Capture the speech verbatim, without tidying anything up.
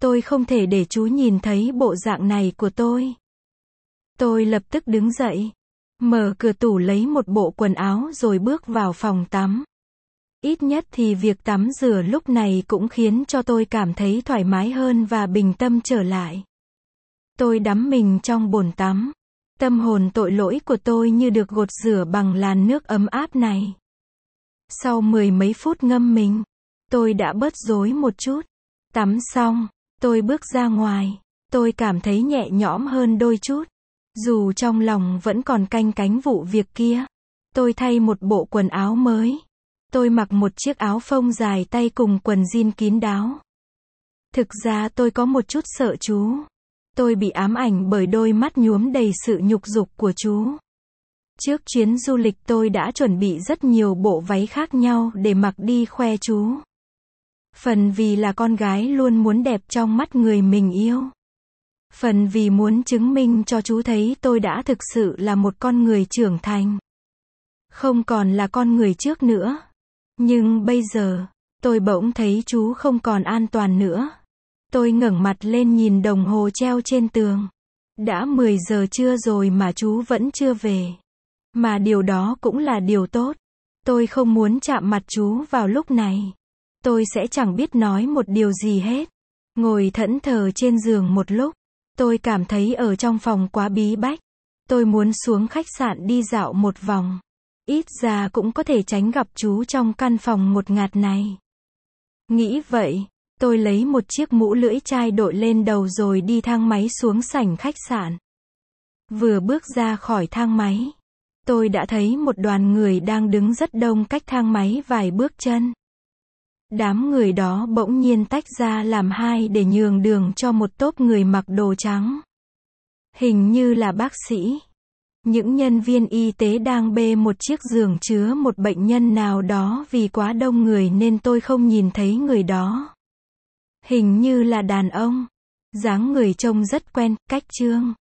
Tôi không thể để chú nhìn thấy bộ dạng này của tôi. Tôi lập tức đứng dậy, mở cửa tủ lấy một bộ quần áo rồi bước vào phòng tắm. Ít nhất thì việc tắm rửa lúc này cũng khiến cho tôi cảm thấy thoải mái hơn và bình tâm trở lại. Tôi đắm mình trong bồn tắm. Tâm hồn tội lỗi của tôi như được gột rửa bằng làn nước ấm áp này. Sau mười mấy phút ngâm mình, tôi đã bớt rối một chút. Tắm xong, tôi bước ra ngoài. Tôi cảm thấy nhẹ nhõm hơn đôi chút. Dù trong lòng vẫn còn canh cánh vụ việc kia. Tôi thay một bộ quần áo mới. Tôi mặc một chiếc áo phông dài tay cùng quần jean kín đáo. Thực ra tôi có một chút sợ chú. Tôi bị ám ảnh bởi đôi mắt nhuốm đầy sự nhục dục của chú. Trước chuyến du lịch tôi đã chuẩn bị rất nhiều bộ váy khác nhau để mặc đi khoe chú. Phần vì là con gái luôn muốn đẹp trong mắt người mình yêu. Phần vì muốn chứng minh cho chú thấy tôi đã thực sự là một con người trưởng thành. Không còn là con người trước nữa. Nhưng bây giờ, tôi bỗng thấy chú không còn an toàn nữa. Tôi ngẩng mặt lên nhìn đồng hồ treo trên tường. Đã mười giờ trưa rồi mà chú vẫn chưa về. Mà điều đó cũng là điều tốt. Tôi không muốn chạm mặt chú vào lúc này. Tôi sẽ chẳng biết nói một điều gì hết. Ngồi thẫn thờ trên giường một lúc. Tôi cảm thấy ở trong phòng quá bí bách. Tôi muốn xuống khách sạn đi dạo một vòng. Ít ra cũng có thể tránh gặp chú trong căn phòng ngột ngạt này. Nghĩ vậy, tôi lấy một chiếc mũ lưỡi chai đội lên đầu rồi đi thang máy xuống sảnh khách sạn. Vừa bước ra khỏi thang máy, tôi đã thấy một đoàn người đang đứng rất đông cách thang máy vài bước chân. Đám người đó bỗng nhiên tách ra làm hai để nhường đường cho một tốp người mặc đồ trắng. Hình như là bác sĩ. Những nhân viên y tế đang bê một chiếc giường chứa một bệnh nhân nào đó vì quá đông người nên tôi không nhìn thấy người đó. Hình như là đàn ông. Dáng người trông rất quen, cách trương.